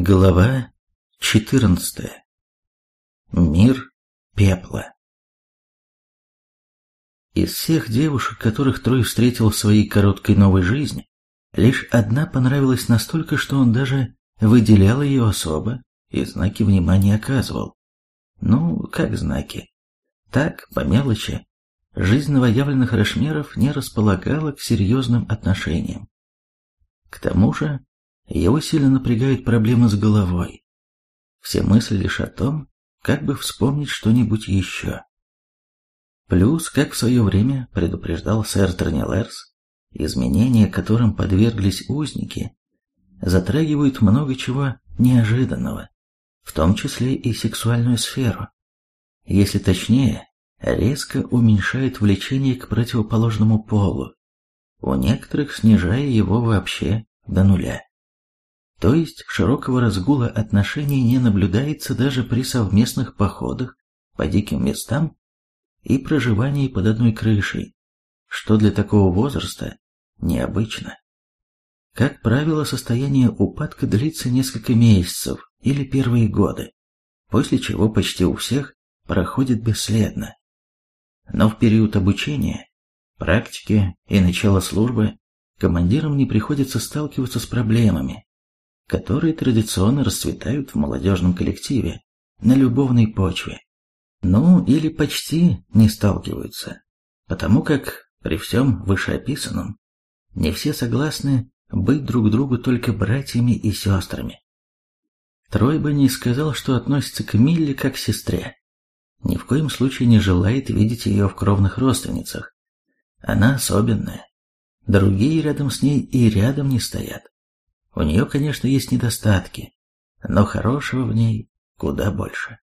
Глава 14. Мир пепла. Из всех девушек, которых Трой встретил в своей короткой новой жизни, лишь одна понравилась настолько, что он даже выделял ее особо и знаки внимания оказывал. Ну, как знаки? Так, по мелочи. Жизнь новоявленных Рошмеров не располагала к серьезным отношениям. К тому же, его сильно напрягают проблемы с головой. Все мысли лишь о том, как бы вспомнить что-нибудь еще. Плюс, как в свое время предупреждал сэр Тернилерс, изменения, которым подверглись узники, затрагивают много чего неожиданного, в том числе и сексуальную сферу. Если точнее, резко уменьшает влечение к противоположному полу, у некоторых снижая его вообще до нуля. То есть широкого разгула отношений не наблюдается даже при совместных походах по диким местам и проживании под одной крышей, что для такого возраста необычно. Как правило, состояние упадка длится несколько месяцев или первые годы, после чего почти у всех проходит бесследно. Но в период обучения, практики и начала службы командирам не приходится сталкиваться с проблемами, которые традиционно расцветают в молодежном коллективе на любовной почве. Ну, или почти не сталкиваются, потому как при всем вышеописанном не все согласны быть друг другу только братьями и сестрами. Трой бы не сказал, что относится к Милле как к сестре. Ни в коем случае не желает видеть ее в кровных родственницах. Она особенная. Другие рядом с ней и рядом не стоят. У нее, конечно, есть недостатки, но хорошего в ней куда больше.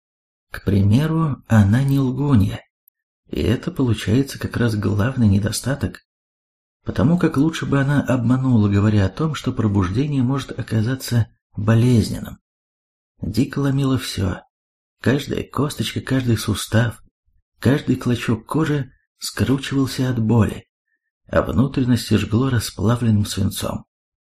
К примеру, она не лгунья, и это получается как раз главный недостаток, потому как лучше бы она обманула, говоря о том, что пробуждение может оказаться болезненным. Дико ломило все, каждая косточка, каждый сустав, каждый клочок кожи скручивался от боли, а внутренности жгло расплавленным свинцом.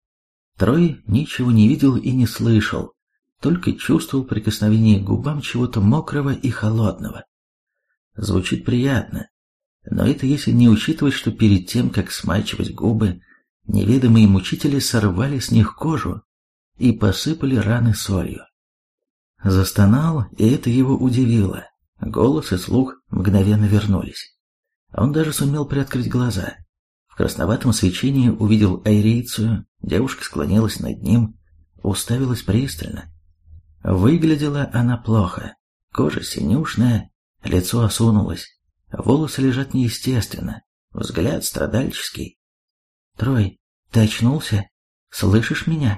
Трой ничего не видел и не слышал, только чувствовал прикосновение к губам чего-то мокрого и холодного. Звучит приятно, но это если не учитывать, что перед тем, как смачивать губы, неведомые мучители сорвали с них кожу и посыпали раны солью. Застонал, и это его удивило. Голос и слух мгновенно вернулись. Он даже сумел приоткрыть глаза. В красноватом свечении увидел Айрицию, девушка склонилась над ним, уставилась пристально. Выглядела она плохо, кожа синюшная, лицо осунулось, волосы лежат неестественно, взгляд страдальческий. «Трой, ты очнулся? Слышишь меня?»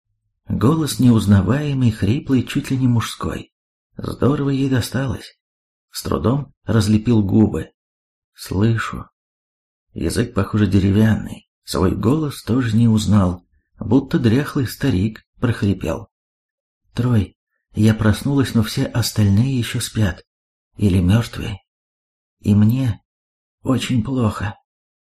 Голос неузнаваемый, хриплый, чуть ли не мужской. Здорово ей досталось. С трудом разлепил губы. «Слышу». Язык, похоже, деревянный, свой голос тоже не узнал, будто дряхлый старик прохрипел. «Трой, я проснулась, но все остальные еще спят. Или мертвые. И мне очень плохо».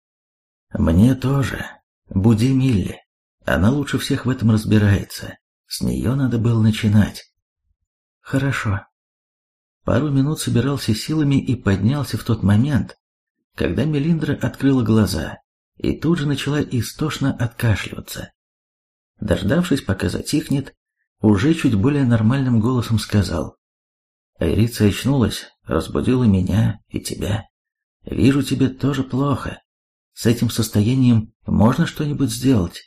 «Мне тоже. Буди Милли. Она лучше всех в этом разбирается. С нее надо было начинать». «Хорошо». Пару минут собирался силами и поднялся в тот момент, когда Мелиндра открыла глаза и тут же начала истошно откашливаться. Дождавшись, пока затихнет, уже чуть более нормальным голосом сказал: «Айрица очнулась, разбудила меня и тебя. Вижу, тебе тоже плохо. С этим состоянием можно что-нибудь сделать?»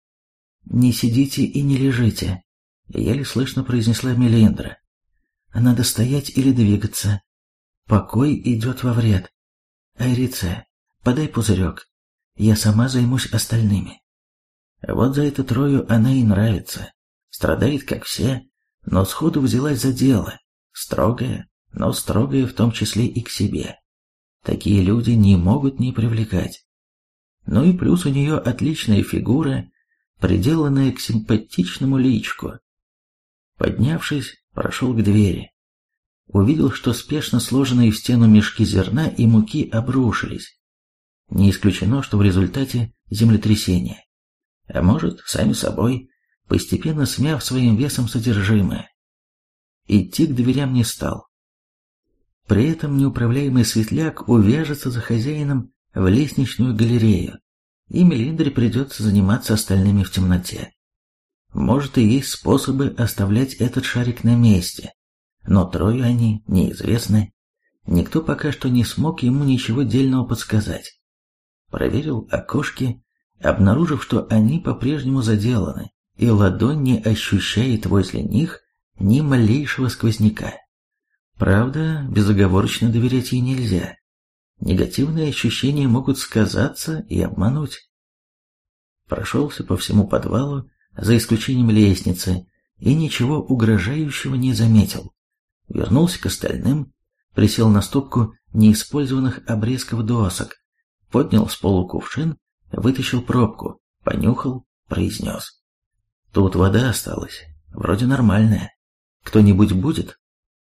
«Не сидите и не лежите», — еле слышно произнесла Мелиндра. «Надо стоять или двигаться. Покой идет во вред. Айрица, подай пузырек. Я сама займусь остальными». Вот за это Трою она и нравится. Страдает, как все, но сходу взялась за дело. Строгая, но строгая в том числе и к себе. Такие люди не могут не привлекать. Ну и плюс у нее отличная фигура, приделанная к симпатичному личку. Поднявшись, прошел к двери. Увидел, что спешно сложенные в стену мешки зерна и муки обрушились. Не исключено, что в результате землетрясения. А может, сами собой, постепенно смяв своим весом содержимое. Идти к дверям не стал. При этом неуправляемый светляк увяжется за хозяином в лестничную галерею, и Мелиндре придется заниматься остальными в темноте. Может, и есть способы оставлять этот шарик на месте, но Трою они неизвестны. Никто пока что не смог ему ничего дельного подсказать. Проверил окошки, обнаружив, что они по-прежнему заделаны, и ладонь не ощущает возле них ни малейшего сквозняка. Правда, безоговорочно доверять ей нельзя. Негативные ощущения могут сказаться и обмануть. Прошелся по всему подвалу, за исключением лестницы, и ничего угрожающего не заметил. Вернулся к остальным, присел на стопку неиспользованных обрезков досок, поднял с полу кувшин, вытащил пробку, понюхал, произнес. Тут вода осталась, вроде нормальная. Кто-нибудь будет?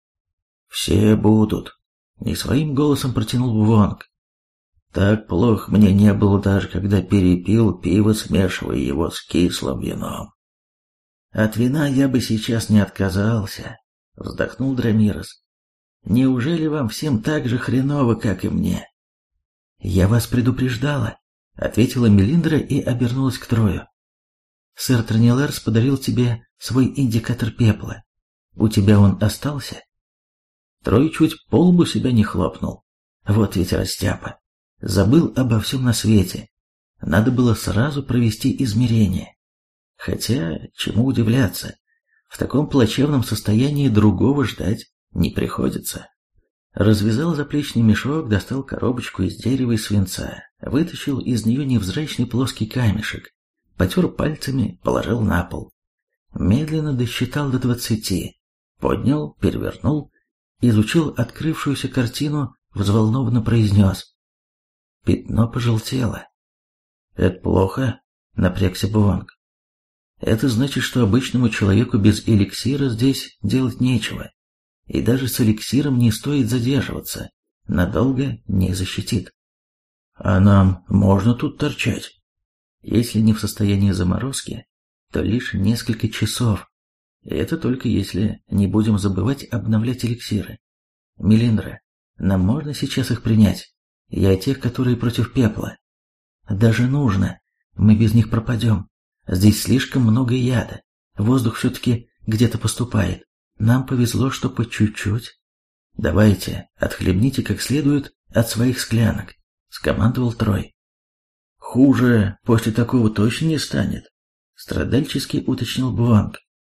Все будут, не своим голосом протянул Вонг. Так плохо мне не было даже, когда перепил пиво, смешивая его с кислым вином. От вина я бы сейчас не отказался, вздохнул Драмирос. Неужели вам всем так же хреново, как и мне? Я вас предупреждала, ответила Мелиндра и обернулась к Трою. Сэр Транилерс подарил тебе свой индикатор пепла. У тебя он остался? Трой чуть по лбу себя не хлопнул. Вот ведь растяпа. Забыл обо всем на свете. Надо было сразу провести измерение. Хотя, чему удивляться, в таком плачевном состоянии другого ждать не приходится. Развязал заплечный мешок, достал коробочку из дерева и свинца, вытащил из нее невзрачный плоский камешек, потер пальцами, положил на пол. Медленно досчитал до 20, поднял, перевернул, изучил открывшуюся картину, взволнованно произнес. Пятно пожелтело. Это плохо, напрягся Бвонг. Это значит, что обычному человеку без эликсира здесь делать нечего. И даже с эликсиром не стоит задерживаться, надолго не защитит. А нам можно тут торчать? Если не в состоянии заморозки, то лишь несколько часов. И это только если не будем забывать обновлять эликсиры. Мелиндра, нам можно сейчас их принять? Я о тех, которые против пепла. Даже нужно. Мы без них пропадем. Здесь слишком много яда. Воздух все-таки где-то поступает. Нам повезло, что по чуть-чуть. Давайте, отхлебните как следует от своих склянок, скомандовал Трой. Хуже после такого точно не станет, страдальчески уточнил Бвонг.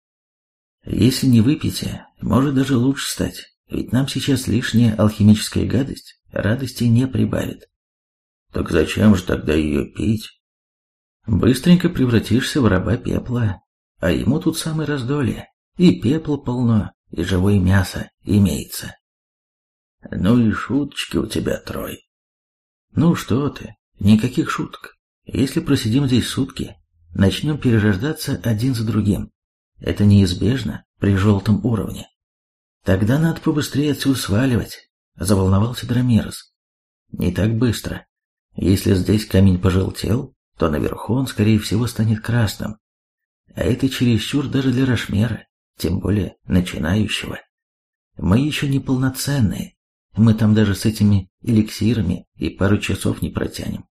Если не выпьете, может даже лучше стать, ведь нам сейчас лишняя алхимическая гадость радости не прибавит. Так зачем же тогда ее пить? Быстренько превратишься в раба пепла, а ему тут самое раздолье. И пепла полно, и живое мясо имеется. Ну и шуточки у тебя, Трой. Ну что ты, никаких шуток. Если просидим здесь сутки, начнем перерождаться один за другим. Это неизбежно при желтом уровне. Тогда надо побыстрее отсюда сваливать, заволновался Драмирос. Не так быстро. Если здесь камень пожелтел, то наверху он, скорее всего, станет красным. А это чересчур даже для Рошмера, тем более начинающего. Мы еще не полноценные. Мы там даже с этими эликсирами и пару часов не протянем.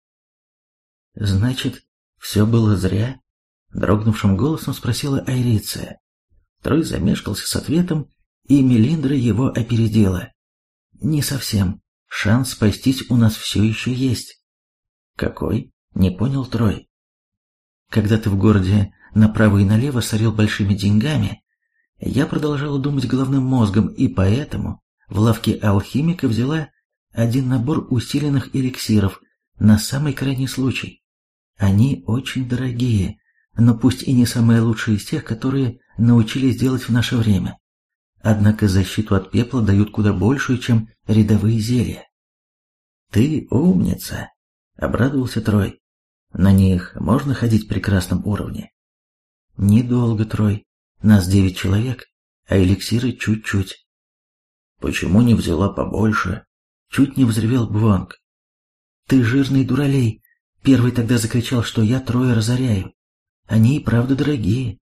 Значит, все было зря? Дрогнувшим голосом спросила Айриция. Трой замешкался с ответом, и Мелиндра его опередила. Не совсем. Шанс спастись у нас все еще есть. Какой? Не понял Трой. Когда ты в городе направо и налево сорил большими деньгами, я продолжала думать головным мозгом, и поэтому в лавке алхимика взяла один набор усиленных эликсиров на самый крайний случай. Они очень дорогие, но пусть и не самые лучшие из тех, которые научились делать в наше время. Однако защиту от пепла дают куда большую, чем рядовые зелья. Ты умница, обрадовался Трой. На них можно ходить в прекрасном уровне? Недолго, Трой. Нас 9 человек, а эликсиры чуть-чуть. Почему не взяла побольше? Чуть не взревел Бвонг. Ты жирный дуралей. Первый тогда закричал, что я Троя разоряю. Они и правда дорогие.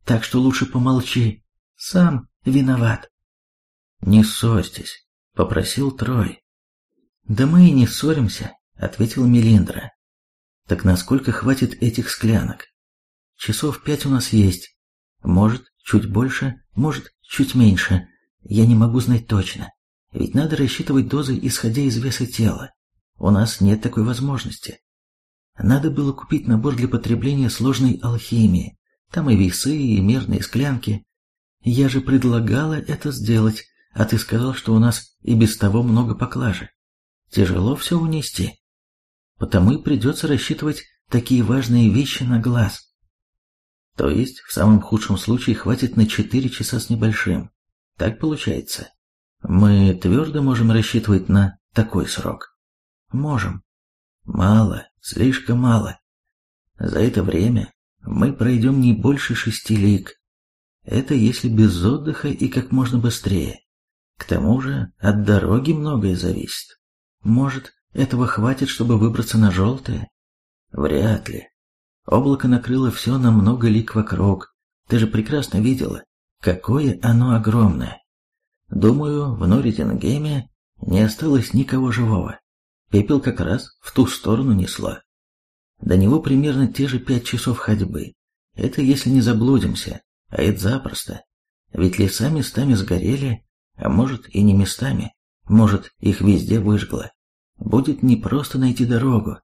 так что лучше помолчи. Сам виноват. Не ссорьтесь, попросил Трой. Да мы и не ссоримся, ответила Мелиндра. Так насколько хватит этих склянок? Часов 5 у нас есть. Может, чуть больше, может, чуть меньше. Я не могу знать точно. Ведь надо рассчитывать дозы, исходя из веса тела. У нас нет такой возможности. Надо было купить набор для потребления сложной алхимии. Там и весы, и мерные склянки. Я же предлагала это сделать, а ты сказал, что у нас и без того много поклажи. Тяжело все унести. Потому и придется рассчитывать такие важные вещи на глаз. То есть, в самом худшем случае хватит на 4 часа с небольшим. Так получается. Мы твердо можем рассчитывать на такой срок. Можем. Мало, слишком мало. За это время мы пройдем не больше 6 лиг. Это если без отдыха и как можно быстрее. К тому же от дороги многое зависит. Может, этого хватит, чтобы выбраться на желтое? Вряд ли. Облако накрыло все на много лиг вокруг. Ты же прекрасно видела, какое оно огромное. Думаю, в Норридингеме не осталось никого живого. Пепел как раз в ту сторону несло. До него примерно те же 5 часов ходьбы. Это если не заблудимся, а это запросто. Ведь леса местами сгорели, а может и не местами, может их везде выжгло. Будет непросто найти дорогу.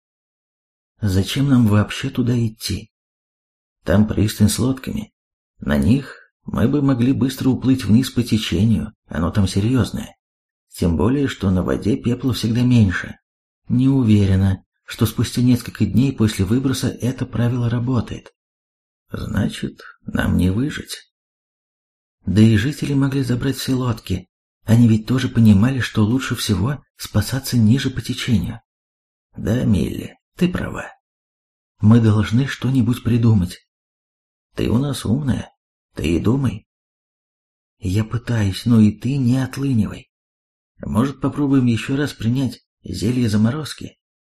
Зачем нам вообще туда идти? Там пристань с лодками. На них мы бы могли быстро уплыть вниз по течению, оно там серьезное. Тем более, что на воде пепла всегда меньше. Не уверена, что спустя несколько дней после выброса это правило работает. Значит, нам не выжить. Да и жители могли забрать все лодки. Они ведь тоже понимали, что лучше всего спасаться ниже по течению. Да, Милли, ты права. Мы должны что-нибудь придумать. Ты у нас умная, ты и думай. Я пытаюсь, но и ты не отлынивай. Может, попробуем еще раз принять зелье заморозки?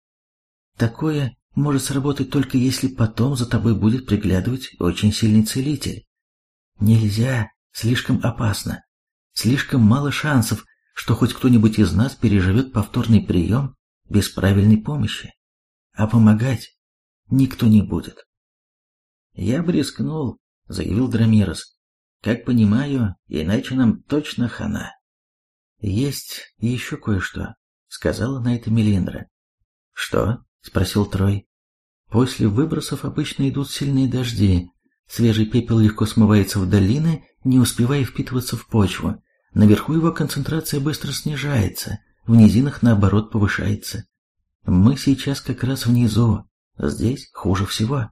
Такое может сработать только если потом за тобой будет приглядывать очень сильный целитель. Нельзя, слишком опасно. Слишком мало шансов, что хоть кто-нибудь из нас переживет повторный прием без правильной помощи. А помогать никто не будет. Я бы рискнул, заявил Драмирос. Как понимаю, иначе нам точно хана. Есть еще кое-что, сказала на это Мелиндра. Что? Спросил Трой. После выбросов обычно идут сильные дожди. Свежий пепел легко смывается в долины, не успевая впитываться в почву. Наверху его концентрация быстро снижается, в низинах наоборот повышается. Мы сейчас как раз внизу, здесь хуже всего.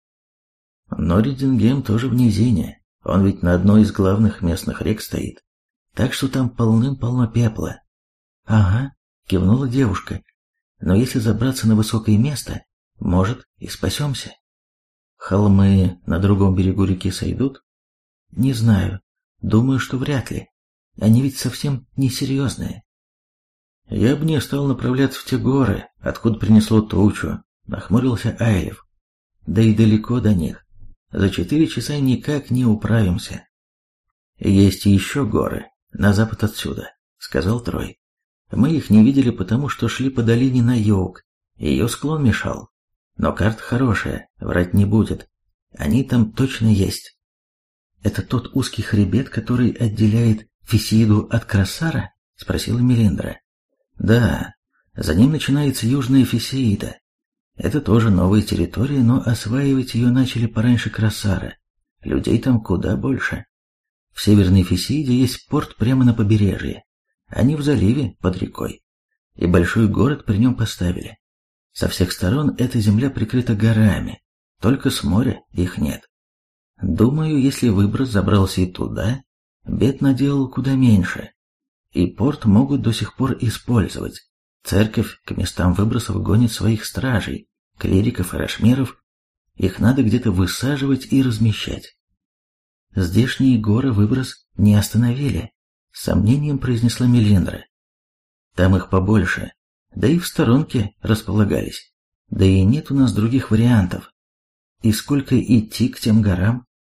Но Норридингем тоже в низине, он ведь на одной из главных местных рек стоит, так что там полным-полно пепла. Ага, кивнула девушка, но если забраться на высокое место, может и спасемся. Холмы на другом берегу реки сойдут? Не знаю, думаю, что вряд ли. Они ведь совсем несерьезные. Я бы не стал направляться в те горы, откуда принесло тучу, нахмурился Айлев. Да и далеко до них. За 4 часа никак не управимся. Есть еще горы, на запад отсюда, сказал Трой. Мы их не видели, потому что шли по долине на юг. Ее склон мешал. Но карта хорошая, врать не будет. Они там точно есть. Это тот узкий хребет, который отделяет Фисиду от Крассара? Спросила Мелиндра. Да, за ним начинается Южная Фисида. Это тоже новая территория, но осваивать ее начали пораньше Крассара. Людей там куда больше. В Северной Фисиде есть порт прямо на побережье. Они в заливе под рекой. И большой город при нем поставили. Со всех сторон эта земля прикрыта горами, только с моря их нет. Думаю, если выброс забрался и туда, бед наделал куда меньше. И порт могут до сих пор использовать. Церковь к местам выбросов гонит своих стражей, клириков и рашмеров. Их надо где-то высаживать и размещать. Здешние горы выброс не остановили, с сомнением произнесла Мелиндра. Там их побольше, да и в сторонке располагались. Да и нет у нас других вариантов. И сколько идти к тем горам?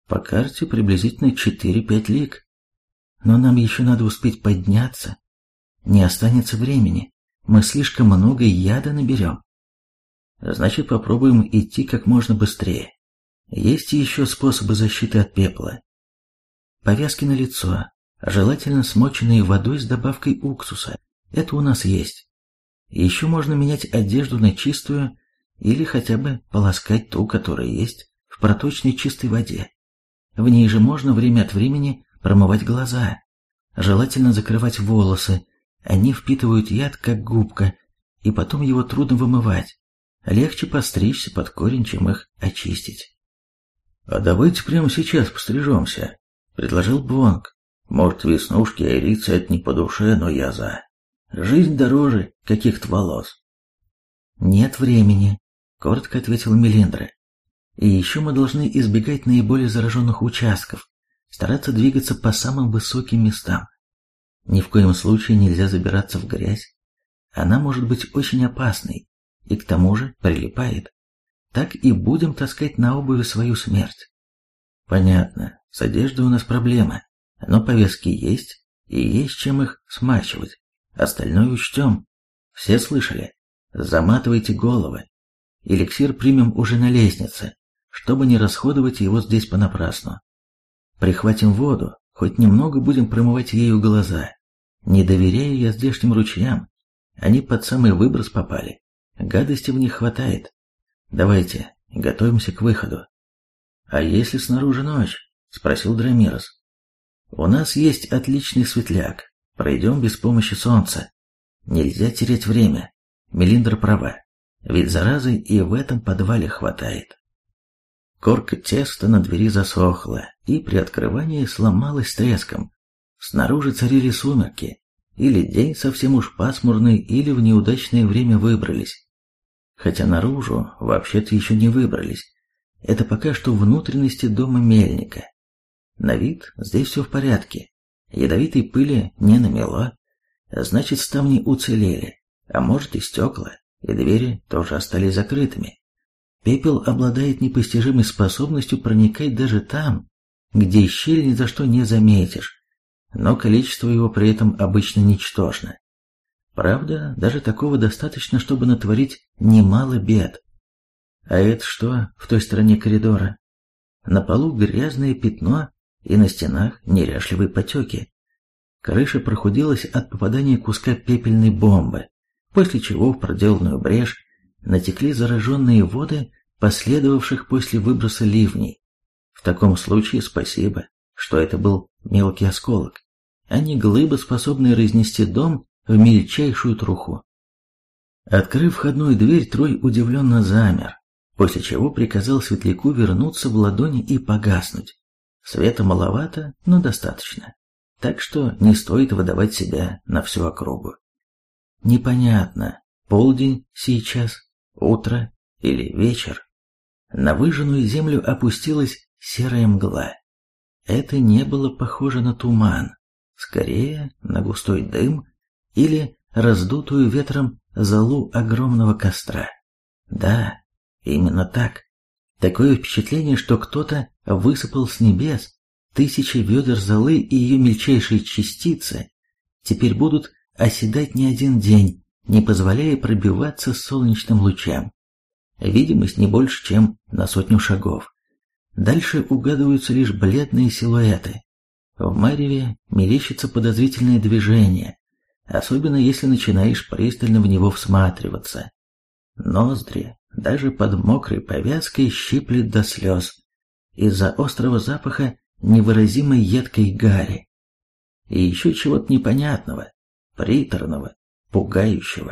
По карте приблизительно 4-5 лиг. Но нам еще надо успеть подняться. Не останется времени. Мы слишком много яда наберем. Значит, попробуем идти как можно быстрее. Есть и еще способы защиты от пепла. Повязки на лицо, желательно смоченные водой с добавкой уксуса. Это у нас есть. Еще можно менять одежду на чистую или хотя бы полоскать ту, которая есть, в проточной чистой воде. В ней же можно время от времени промывать глаза. Желательно закрывать волосы. Они впитывают яд, как губка, и потом его трудно вымывать. Легче постричься под корень, чем их очистить. «А давайте прямо сейчас пострижемся», — предложил Бвонг. «Может, веснушки и ирицы — это не по душе, но я за. Жизнь дороже каких-то волос». «Нет времени», — коротко ответил Мелиндра. «И еще мы должны избегать наиболее зараженных участков, стараться двигаться по самым высоким местам. Ни в коем случае нельзя забираться в грязь. Она может быть очень опасной и к тому же прилипает. Так и будем таскать на обуви свою смерть». «Понятно, с одеждой у нас проблема, но повязки есть, и есть чем их смачивать. Остальное учтем. Все слышали? Заматывайте головы. Эликсир примем уже на лестнице, чтобы не расходовать его здесь понапрасну. Прихватим воду, хоть немного будем промывать ею глаза. Не доверяю я здешним ручьям. Они под самый выброс попали. Гадости в них хватает. Давайте, готовимся к выходу». «А если снаружи ночь?» — спросил Драмирос. «У нас есть отличный светляк. Пройдем без помощи солнца. Нельзя терять время. Мелиндра права. Ведь заразы и в этом подвале хватает». Корка теста на двери засохла и при открывании сломалась треском. Снаружи царили сумерки. Или день совсем уж пасмурный, или в неудачное время выбрались. Хотя наружу вообще-то еще не выбрались. Это пока что внутренности дома мельника. На вид здесь все в порядке. Ядовитой пыли не намело. Значит, ставни уцелели. А может и стекла, и двери тоже остались закрытыми. Пепел обладает непостижимой способностью проникать даже там, где щель ни за что не заметишь. Но количество его при этом обычно ничтожно. Правда, даже такого достаточно, чтобы натворить немало бед. А это что в той стороне коридора? На полу грязное пятно и на стенах неряшливые потеки. Крыша прохудилась от попадания куска пепельной бомбы, после чего в проделанную брешь натекли зараженные воды, последовавших после выброса ливней. В таком случае спасибо, что это был мелкий осколок, а не глыба, способная разнести дом в мельчайшую труху. Открыв входную дверь, Трой удивленно замер, после чего приказал светляку вернуться в ладони и погаснуть. Света маловато, но достаточно, так что не стоит выдавать себя на всю округу. Непонятно, полдень сейчас, утро или вечер. На выжженную землю опустилась серая мгла. Это не было похоже на туман, скорее на густой дым или раздутую ветром золу огромного костра. Да, именно так. Такое впечатление, что кто-то высыпал с небес тысячи ведер золы, и ее мельчайшие частицы теперь будут оседать не один день, не позволяя пробиваться солнечным лучам. Видимость не больше, чем на 100 шагов. Дальше угадываются лишь бледные силуэты. В мареве мерещится подозрительное движение, особенно если начинаешь пристально в него всматриваться. Ноздри даже под мокрой повязкой щиплет до слез из-за острого запаха невыразимой едкой гари. И еще чего-то непонятного, приторного, пугающего.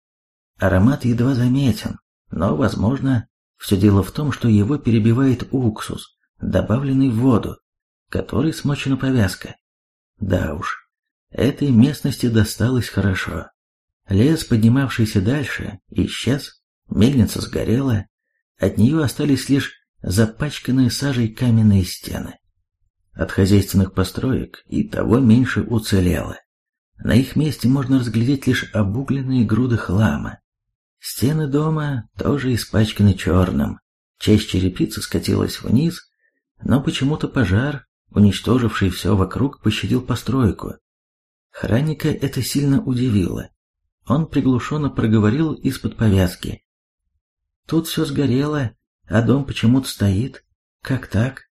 Аромат едва заметен, но, возможно, все дело в том, что его перебивает уксус, добавленный в воду, которой смочена повязка. Да уж, этой местности досталось хорошо. Лес, поднимавшийся дальше, исчез, мельница сгорела, от нее остались лишь запачканные сажей каменные стены. От хозяйственных построек и того меньше уцелело. На их месте можно разглядеть лишь обугленные груды хлама. Стены дома тоже испачканы черным, часть черепицы скатилась вниз, но почему-то пожар, уничтоживший все вокруг, пощадил постройку. Хранника это сильно удивило. Он приглушенно проговорил из-под повязки. «Тут все сгорело, а дом почему-то стоит. Как так?»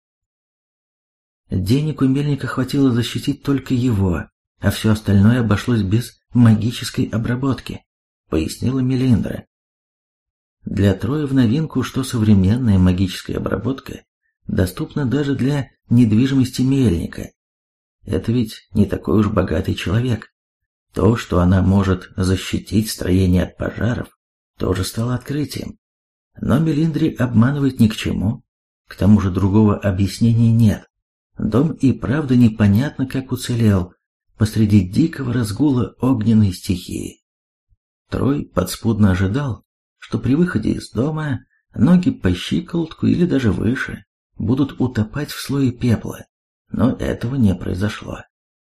Денег у мельника хватило защитить только его, а все остальное обошлось без магической обработки, пояснила Мелиндра. Для Троя в новинку, что современная магическая обработка доступна даже для недвижимости мельника. Это ведь не такой уж богатый человек. То, что она может защитить строение от пожаров, тоже стало открытием. Но Мелиндре обманывать ни к чему. К тому же другого объяснения нет. Дом и правда непонятно как уцелел посреди дикого разгула огненной стихии. Трой подспудно ожидал, что при выходе из дома ноги по щиколотку или даже выше будут утопать в слое пепла, но этого не произошло.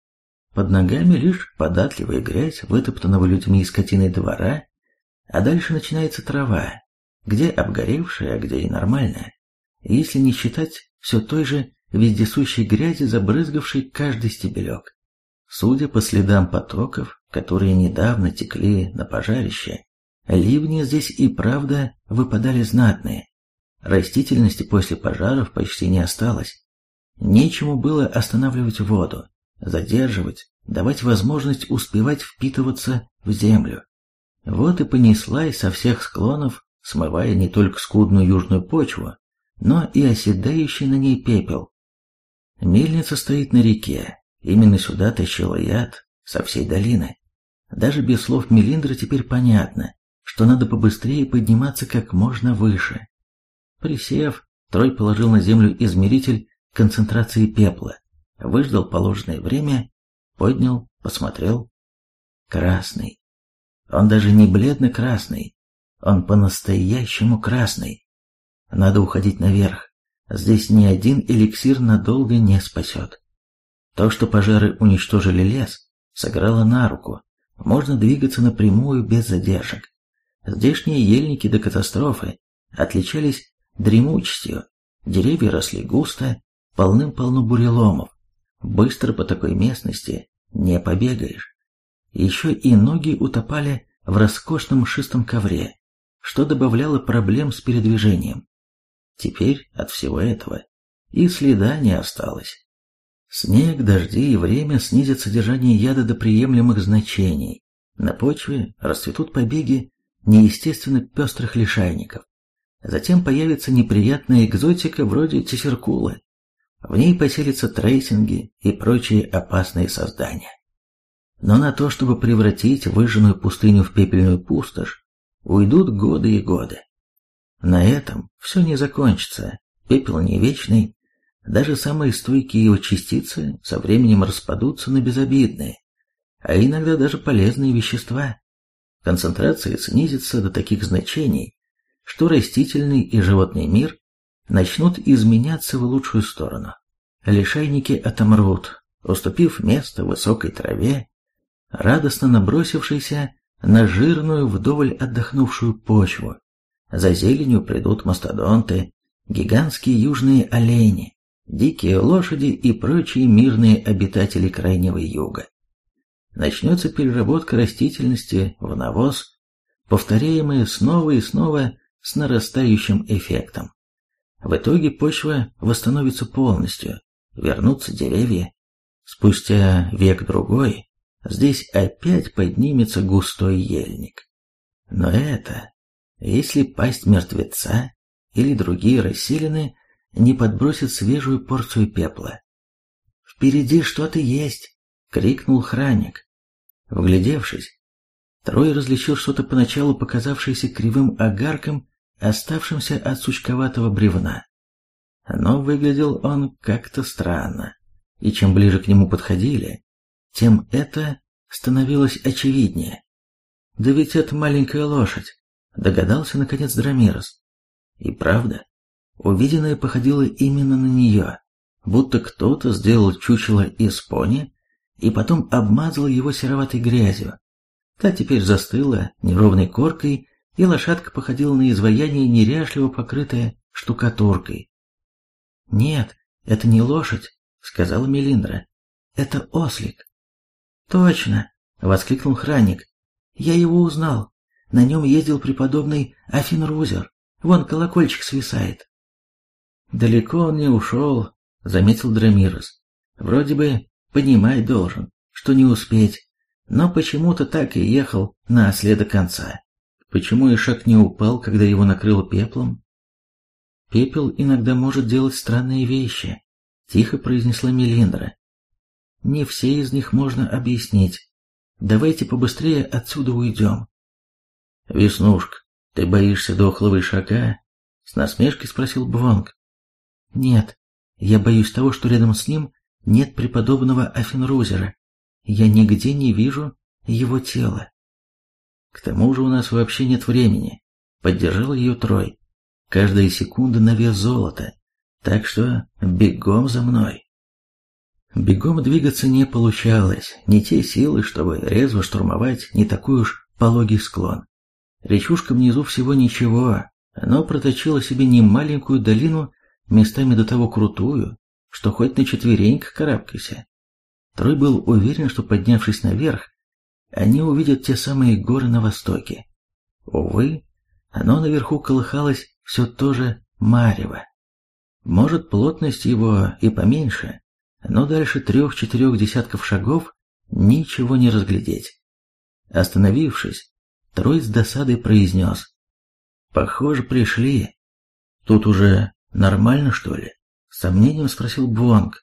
Под ногами лишь податливая грязь вытоптанного людьми и скотиной двора, а дальше начинается трава, где обгоревшая, а где и нормальная, если не считать все той же вездесущей грязи, забрызгавшей каждый стебелек. Судя по следам потоков, которые недавно текли на пожарище, ливни здесь и правда выпадали знатные. Растительности после пожаров почти не осталось. Нечему было останавливать воду, задерживать, давать возможность успевать впитываться в землю. Вот и понеслась со всех склонов, смывая не только скудную южную почву, но и оседающий на ней пепел. Мельница стоит на реке, именно сюда тащила яд со всей долины. Даже без слов Мелиндры теперь понятно, что надо побыстрее подниматься как можно выше. Присев, Трой положил на землю измеритель концентрации пепла, выждал положенное время, поднял, посмотрел. Красный. Он даже не бледно-красный, он по-настоящему красный. Надо уходить наверх. Здесь ни один эликсир надолго не спасет. То, что пожары уничтожили лес, сыграло на руку. Можно двигаться напрямую без задержек. Здешние ельники до катастрофы отличались дремучестью. Деревья росли густо, полным-полно буреломов. Быстро по такой местности не побегаешь. Еще и ноги утопали в роскошном мшистом ковре, что добавляло проблем с передвижением. Теперь от всего этого и следа не осталось. Снег, дожди и время снизят содержание яда до приемлемых значений. На почве расцветут побеги неестественно пестрых лишайников. Затем появится неприятная экзотика вроде тессеркулы. В ней поселятся трейсинги и прочие опасные создания. Но на то, чтобы превратить выжженную пустыню в пепельную пустошь, уйдут годы и годы. На этом все не закончится, пепел не вечный, даже самые стойкие его частицы со временем распадутся на безобидные, а иногда даже полезные вещества. Концентрация снизится до таких значений, что растительный и животный мир начнут изменяться в лучшую сторону. Лишайники отомрут, уступив место высокой траве, радостно набросившейся на жирную вдоволь отдохнувшую почву. За зеленью придут мастодонты, гигантские южные олени, дикие лошади и прочие мирные обитатели Крайнего Юга. Начнется переработка растительности в навоз, повторяемая снова и снова с нарастающим эффектом. В итоге почва восстановится полностью, вернутся деревья. Спустя век-другой здесь опять поднимется густой ельник. Но это, если пасть мертвеца или другие расселены не подбросят свежую порцию пепла. «Впереди что-то есть!» — крикнул Хранник. Вглядевшись, Трой различил что-то поначалу показавшееся кривым огарком, оставшимся от сучковатого бревна. Но выглядел он как-то странно, и чем ближе к нему подходили, тем это становилось очевиднее. «Да ведь это маленькая лошадь», — догадался наконец Драмирос. И правда, увиденное походило именно на нее, будто кто-то сделал чучело из пони и потом обмазал его сероватой грязью. Та теперь застыла неровной коркой, и лошадка походила на изваяние, неряшливо покрытое штукатуркой. «Нет, «Это не лошадь», — сказала Мелиндра. «Это ослик». «Точно!» — воскликнул Храник. «Я его узнал. На нем ездил преподобный Афинрузер. Вон колокольчик свисает». «Далеко он не ушел», — заметил Драмирос. «Вроде бы понимать должен, что не успеть, но почему-то так и ехал на осле до конца. Почему Ишак не упал, когда его накрыло пеплом?» «Пепел иногда может делать странные вещи», — тихо произнесла Мелиндра. «Не все из них можно объяснить. Давайте побыстрее отсюда уйдем». «Веснушка, ты боишься дохлого Ишака?» — с насмешкой спросил Бвонг. «Нет, я боюсь того, что рядом с ним нет преподобного Афинрузера. Я нигде не вижу его тела». «К тому же у нас вообще нет времени», — поддержал ее Трой. «Каждая секунда на вес золота, так что бегом за мной». Бегом двигаться не получалось, не те силы, чтобы резво штурмовать не такой уж пологий склон. Речушка внизу всего ничего, но проточила себе немаленькую долину, местами до того крутую, что хоть на четвереньках карабкайся. Трой был уверен, что, поднявшись наверх, они увидят те самые горы на востоке. Увы, оно наверху колыхалось все то же марево. Может, плотность его и поменьше, но дальше 3-4 десятков шагов ничего не разглядеть. Остановившись, Трой с досадой произнес: «Похоже, пришли. Тут уже нормально, что ли?» — с сомнением спросил Бвонг.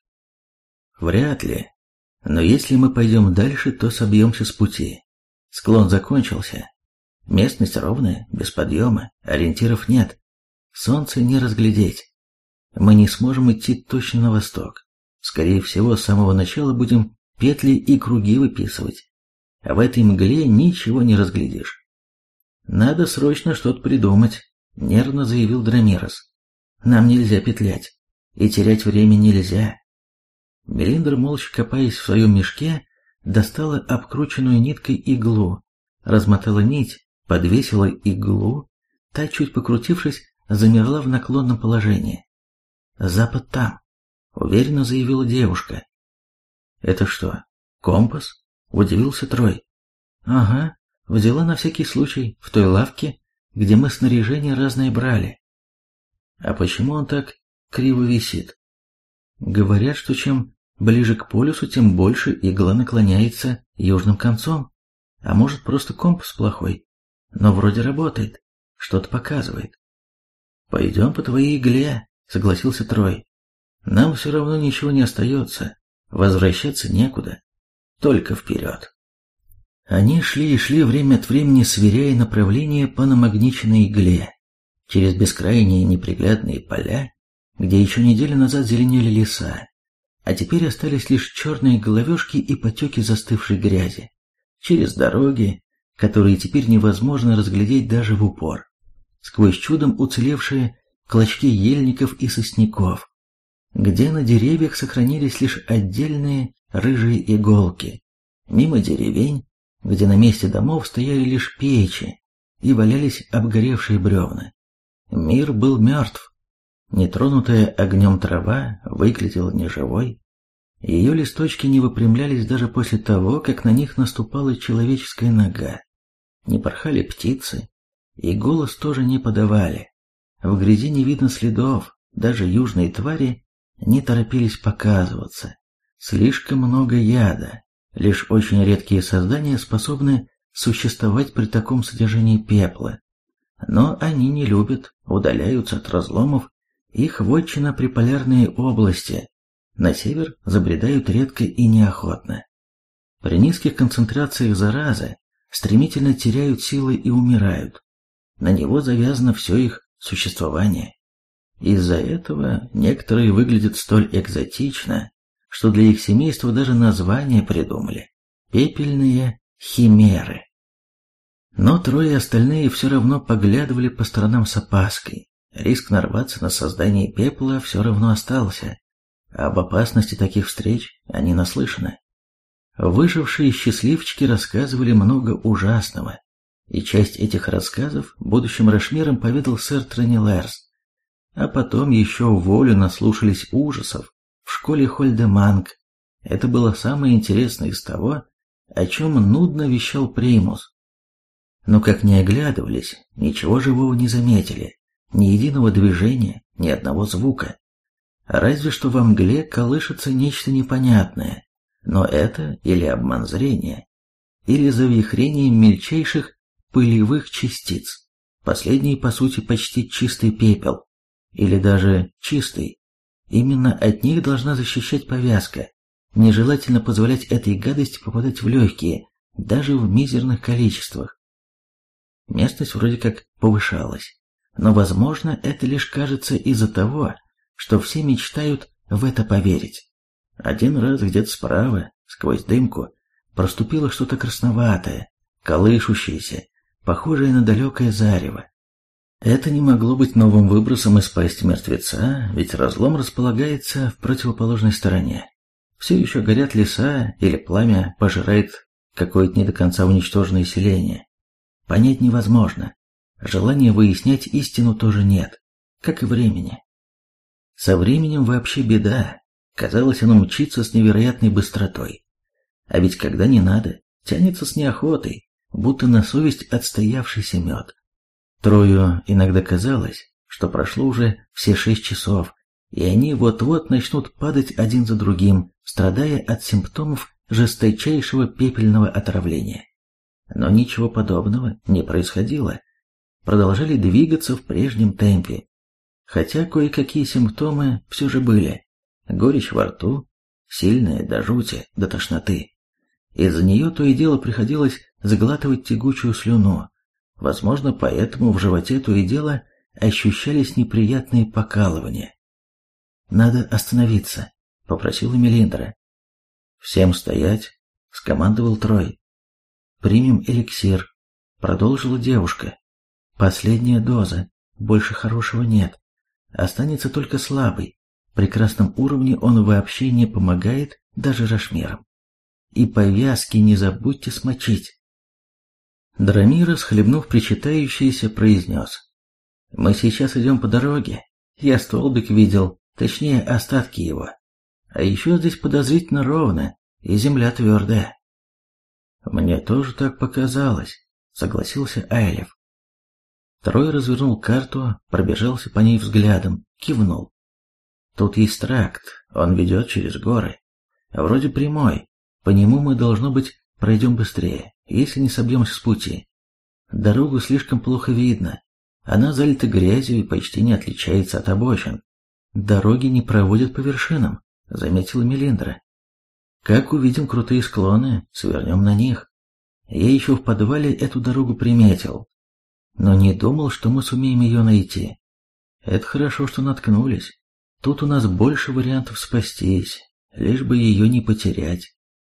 «Вряд ли. Но если мы пойдем дальше, то собьемся с пути. Склон закончился. Местность ровная, без подъема, ориентиров нет. Солнце не разглядеть. Мы не сможем идти точно на восток. Скорее всего, с самого начала будем петли и круги выписывать. А в этой мгле ничего не разглядишь». «Надо срочно что-то придумать», — нервно заявил Драмирос. «Нам нельзя петлять, и терять время нельзя». Мелиндра, молча копаясь в своем мешке, достала обкрученную ниткой иглу, размотала нить, подвесила иглу, та, чуть покрутившись, замерла в наклонном положении. «Запад там», — уверенно заявила девушка. «Это что, компас?» — удивился Трой. «Ага, взяла на всякий случай в той лавке, где мы снаряжение разное брали». «А почему он так криво висит?» «Говорят, что чем ближе к полюсу, тем больше игла наклоняется южным концом. А может, просто компас плохой, но вроде работает, что-то показывает». «Пойдем по твоей игле», — согласился Трой. «Нам все равно ничего не остается, возвращаться некуда, только вперед». Они шли и шли, время от времени сверяя направление по намагниченной игле, через бескрайние неприглядные поля, где еще неделю назад зеленели леса, а теперь остались лишь черные головешки и потеки застывшей грязи, через дороги, которые теперь невозможно разглядеть даже в упор, сквозь чудом уцелевшие клочки ельников и сосняков, где на деревьях сохранились лишь отдельные рыжие иголки, мимо деревень, где на месте домов стояли лишь печи и валялись обгоревшие бревна. Мир был мертв. Нетронутая огнем трава выглядела неживой. Ее листочки не выпрямлялись даже после того, как на них наступала человеческая нога. Не порхали птицы, и голос тоже не подавали. В грязи не видно следов, даже южные твари не торопились показываться. Слишком много яда. Лишь очень редкие создания способны существовать при таком содержании пепла. Но они не любят, удаляются от разломов, их вотчина приполярные области. На север забредают редко и неохотно. При низких концентрациях заразы стремительно теряют силы и умирают. На него завязано все их существование. Из-за этого некоторые выглядят столь экзотично, что для их семейства даже название придумали – пепельные химеры. Но Трой и остальные все равно поглядывали по сторонам с опаской. Риск нарваться на создание пепла все равно остался. Об опасности таких встреч они наслышаны. Выжившие счастливчики рассказывали много ужасного, и часть этих рассказов будущим Рашмирам поведал сэр Транилерс, а потом еще в волю наслушались ужасов в школе Хольдеманг. Это было самое интересное из того, о чем нудно вещал Примус. Но как ни оглядывались, ничего живого не заметили, ни единого движения, ни одного звука. Разве что во мгле колышется нечто непонятное, но это или обман зрения, или завихрение мельчайших пылевых частиц. Последний, по сути, почти чистый пепел, или даже чистый. Именно от них должна защищать повязка. Нежелательно позволять этой гадости попадать в легкие, даже в мизерных количествах. Местность вроде как повышалась, но, возможно, это лишь кажется из-за того, что все мечтают в это поверить. Один раз где-то справа, сквозь дымку, проступило что-то красноватое, колышущееся, похожее на далекое зарево. Это не могло быть новым выбросом из пасти мертвеца, ведь разлом располагается в противоположной стороне. Все еще горят леса, или пламя пожирает какое-то не до конца уничтоженное селение. Понять невозможно. Желания выяснять истину тоже нет, как и времени. Со временем вообще беда. Казалось, оно мчится с невероятной быстротой. А ведь когда не надо, тянется с неохотой, будто на совесть отстоявшийся мед. Трою иногда казалось, что прошло уже все 6 часов, и они вот-вот начнут падать один за другим, страдая от симптомов жесточайшего пепельного отравления. Но ничего подобного не происходило. Продолжали двигаться в прежнем темпе. Хотя кое-какие симптомы все же были. Горечь во рту, сильная до жути, до тошноты. Из-за нее то и дело приходилось сглатывать тягучую слюну. Возможно, поэтому в животе то и дело ощущались неприятные покалывания. «Надо остановиться», — попросила Мелиндра. «Всем стоять», — скомандовал Трой. «Примем эликсир», — продолжила девушка. «Последняя доза, больше хорошего нет. Останется только слабый. В прекрасном уровне он вообще не помогает даже рашмерам. И повязки не забудьте смочить». Драмира, схлебнув причитающееся, произнес: «Мы сейчас идем по дороге. Я столбик видел, точнее остатки его. А еще здесь подозрительно ровно, и земля твердая». «Мне тоже так показалось», — согласился Айлев. Трой развернул карту, пробежался по ней взглядом, кивнул. «Тут есть тракт, он ведет через горы. Вроде прямой, по нему мы, должно быть, пройдем быстрее, если не собьемся с пути. Дорогу слишком плохо видно, она залита грязью и почти не отличается от обочин. Дороги не проводят по вершинам», — заметила Мелиндра. «Как увидим крутые склоны, свернем на них. Я еще в подвале эту дорогу приметил, но не думал, что мы сумеем ее найти. Это хорошо, что наткнулись. Тут у нас больше вариантов спастись, лишь бы ее не потерять».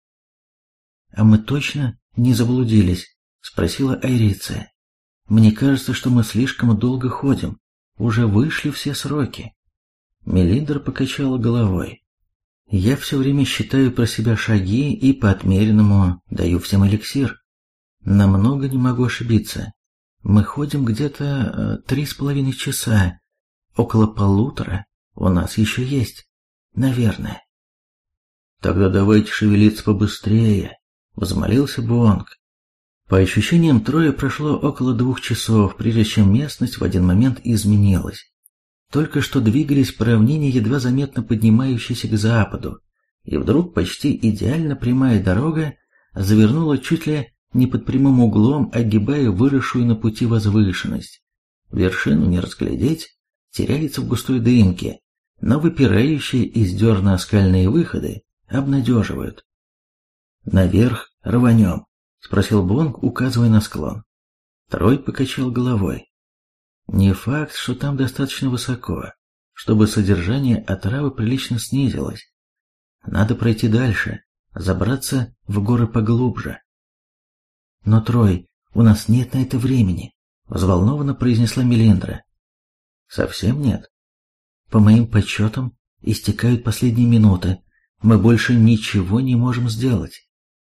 «А мы точно не заблудились?» — спросила Айриция. «Мне кажется, что мы слишком долго ходим, уже вышли все сроки». Мелиндра покачала головой. «Я все время считаю про себя шаги и по отмеренному даю всем эликсир. Намного не могу ошибиться. Мы ходим где-то 3,5 часа, около 1,5 у нас еще есть, наверное». «Тогда давайте шевелиться побыстрее», — возмолился Буонг. По ощущениям, Троя прошло около 2 часов, прежде чем местность в один момент изменилась. Только что двигались по равнине, едва заметно поднимающейся к западу, и вдруг почти идеально прямая дорога завернула чуть ли не под прямым углом, огибая выросшую на пути возвышенность. Вершину не разглядеть, теряется в густой дымке, но выпирающие из дерна скальные выходы обнадеживают. «Наверх рванем?» — спросил Бонг, указывая на склон. Трой покачал головой. «Не факт, что там достаточно высоко, чтобы содержание отравы прилично снизилось. Надо пройти дальше, забраться в горы поглубже». «Но, Трой, у нас нет на это времени», — взволнованно произнесла Мелиндра. «Совсем нет? По моим подсчетам, истекают последние минуты. Мы больше ничего не можем сделать».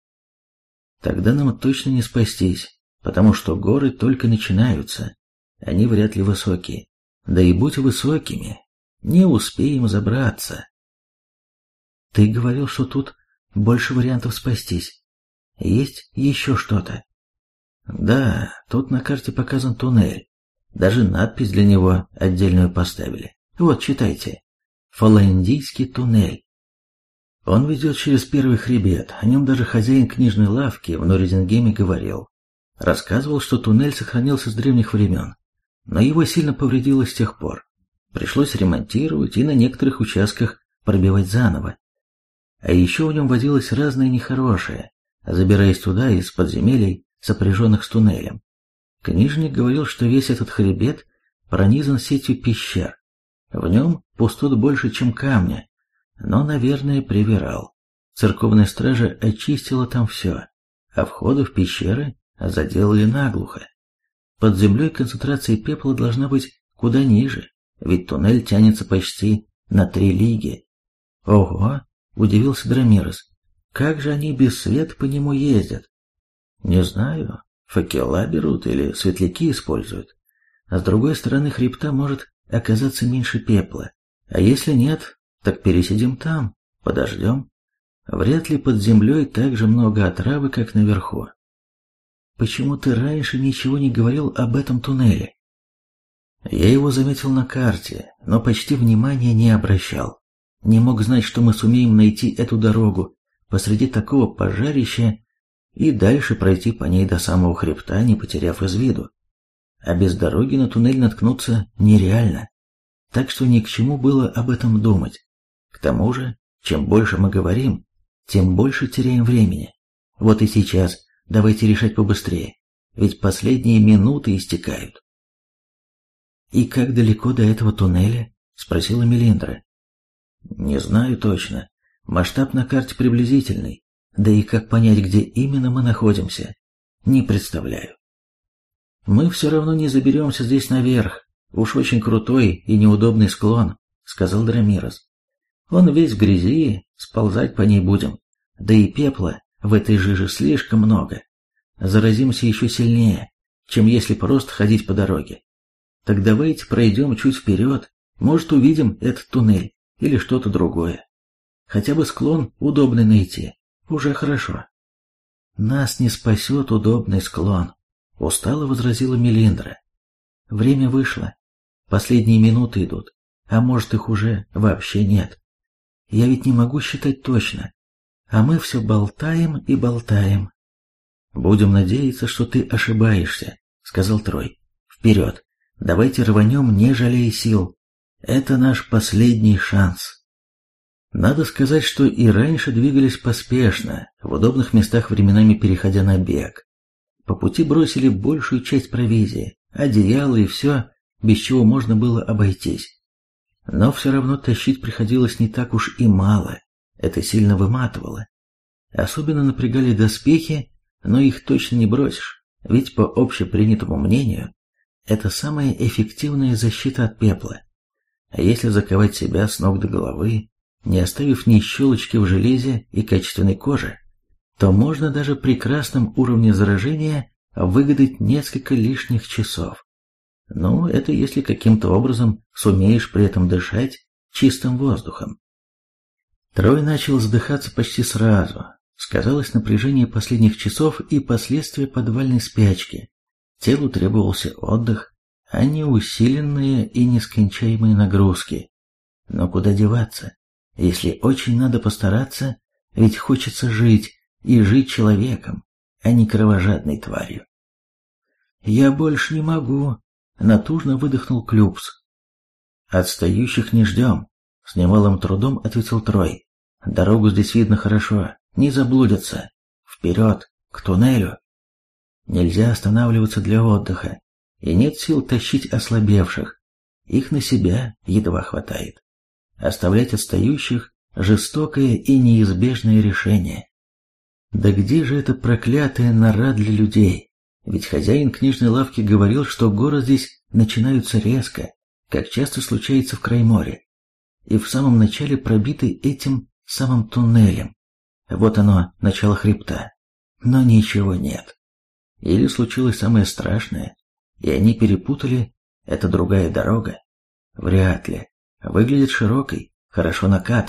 «Тогда нам точно не спастись, потому что горы только начинаются. Они вряд ли высокие. Да и будь высокими, не успеем забраться». Ты говорил, что тут больше вариантов спастись. Есть еще что-то? Да, тут на карте показан туннель. Даже надпись для него отдельную поставили. Вот, читайте. Фаландийский туннель. Он ведет через первый хребет. О нем даже хозяин книжной лавки в Норрезингеме говорил. Рассказывал, что туннель сохранился с древних времен, но его сильно повредило с тех пор. Пришлось ремонтировать и на некоторых участках пробивать заново. А еще в нем водилось разное нехорошее, забираясь туда из подземелий, сопряженных с туннелем. Книжник говорил, что весь этот хребет пронизан сетью пещер. В нем пустот больше, чем камня, но, наверное, привирал. Церковная стража очистила там все, а входы в пещеры заделали наглухо. Под землей концентрация пепла должна быть куда ниже, ведь туннель тянется почти на 3 лиги. Ого, удивился Драмирос, как же они без света по нему ездят? Не знаю, факела берут или светляки используют. А с другой стороны хребта может оказаться меньше пепла, а если нет, так пересидим там, подождем. Вряд ли под землей так же много отравы, как наверху. Почему ты раньше ничего не говорил об этом туннеле? Я его заметил на карте, но почти внимания не обращал. Не мог знать, что мы сумеем найти эту дорогу посреди такого пожарища и дальше пройти по ней до самого хребта, не потеряв из виду. А без дороги на туннель наткнуться нереально. Так что ни к чему было об этом думать. К тому же, чем больше мы говорим, тем больше теряем времени. Вот и сейчас давайте решать побыстрее, ведь последние минуты истекают. «И как далеко до этого туннеля?» — спросила Мелиндра. «Не знаю точно. Масштаб на карте приблизительный. Да и как понять, где именно мы находимся? Не представляю. Мы все равно не заберемся здесь наверх. Уж очень крутой и неудобный склон», — сказал Драмирос. «Он весь в грязи, сползать по ней будем. Да и пепла в этой жиже слишком много. Заразимся еще сильнее, чем если просто ходить по дороге. Так давайте пройдем чуть вперед, может увидим этот туннель или что-то другое. Хотя бы склон удобный найти, уже хорошо». «Нас не спасет удобный склон», — устало возразила Мелиндра. «Время вышло, последние минуты идут, а может их уже вообще нет. Я ведь не могу считать точно, а мы все болтаем и болтаем». «Будем надеяться, что ты ошибаешься», — сказал Трой. «Вперед! Давайте рванем, не жалея сил. Это наш последний шанс». Надо сказать, что и раньше двигались поспешно, в удобных местах временами переходя на бег. По пути бросили большую часть провизии, одеяло и все, без чего можно было обойтись. Но все равно тащить приходилось не так уж и мало, это сильно выматывало. Особенно напрягали доспехи, но их точно не бросишь, ведь по общепринятому мнению, это самая эффективная защита от пепла. А если заковать себя с ног до головы, не оставив ни щелочки в железе и качественной коже, то можно даже при красном уровне заражения выгадать несколько лишних часов. Ну, это если каким-то образом сумеешь при этом дышать чистым воздухом. Трой начал задыхаться почти сразу. Сказалось напряжение последних часов и последствия подвальной спячки. Телу требовался отдых, а не усиленные и нескончаемые нагрузки. Но куда деваться, если очень надо постараться, ведь хочется жить, и жить человеком, а не кровожадной тварью. «Я больше не могу», — натужно выдохнул Клюпс. «Отстающих не ждем», — с немалым трудом ответил Трой. «Дорогу здесь видно хорошо, не заблудятся. Вперед, к туннелю. Нельзя останавливаться для отдыха, и нет сил тащить ослабевших. Их на себя едва хватает. Оставлять отстающих — жестокое и неизбежное решение. Да где же эта проклятая нора для людей? Ведь хозяин книжной лавки говорил, что горы здесь начинаются резко, как часто случается в Крайморе, и в самом начале пробиты этим самым туннелем. Вот оно, начало хребта. Но ничего нет. Или случилось самое страшное, и они перепутали, это другая дорога? Вряд ли. Выглядит широкой, хорошо накатанной,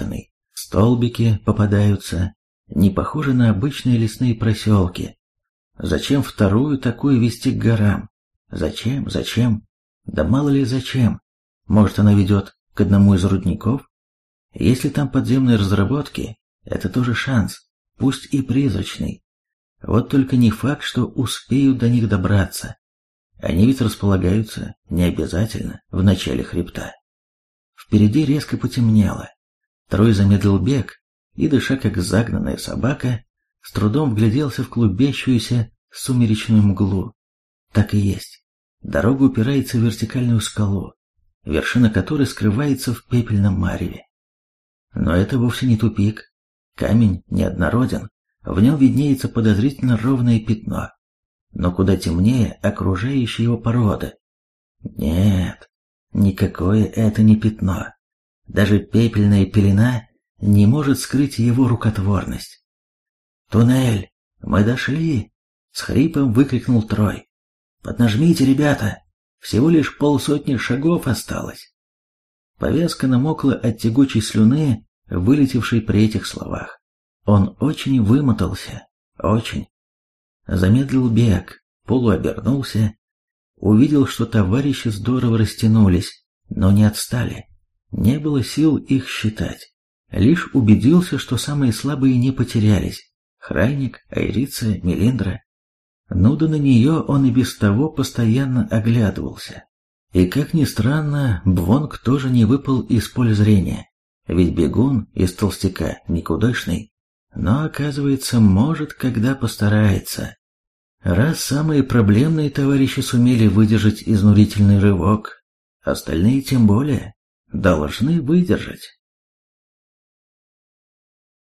Столбики попадаются, не похожи на обычные лесные проселки. Зачем вторую такую вести к горам? Зачем? Да мало ли зачем. Может, она ведет к одному из рудников? Если там подземные разработки, это тоже шанс, пусть и призрачный. Вот только не факт, что успеют до них добраться. Они ведь располагаются не обязательно в начале хребта. Впереди резко потемнело. Трой замедлил бег и, дыша как загнанная собака, с трудом вгляделся в клубящуюся сумеречную мглу. Так и есть. Дорога упирается в вертикальную скалу, вершина которой скрывается в пепельном мареве. Но это вовсе не тупик. Камень неоднороден, в нем виднеется подозрительно ровное пятно, но куда темнее окружающая его порода. Нет, никакое это не пятно. Даже пепельная пелена не может скрыть его рукотворность. «Туннель! Мы дошли!» — с хрипом выкрикнул Трой. «Поднажмите, ребята! Всего лишь 50 шагов осталось!» Повязка намокла от тягучей слюны, вылетевшей при этих словах. Он очень вымотался, очень. Замедлил бег, полуобернулся, увидел, что товарищи здорово растянулись, но не отстали. Не было сил их считать. Лишь убедился, что самые слабые не потерялись. Храйник, Айрица, Мелиндра. Ну да на нее он и без того постоянно оглядывался. И как ни странно, Бвонг тоже не выпал из поля зрения. Ведь бегун из толстяка никудышный. Но, оказывается, может, когда постарается. Раз самые проблемные товарищи сумели выдержать изнурительный рывок, остальные тем более должны выдержать.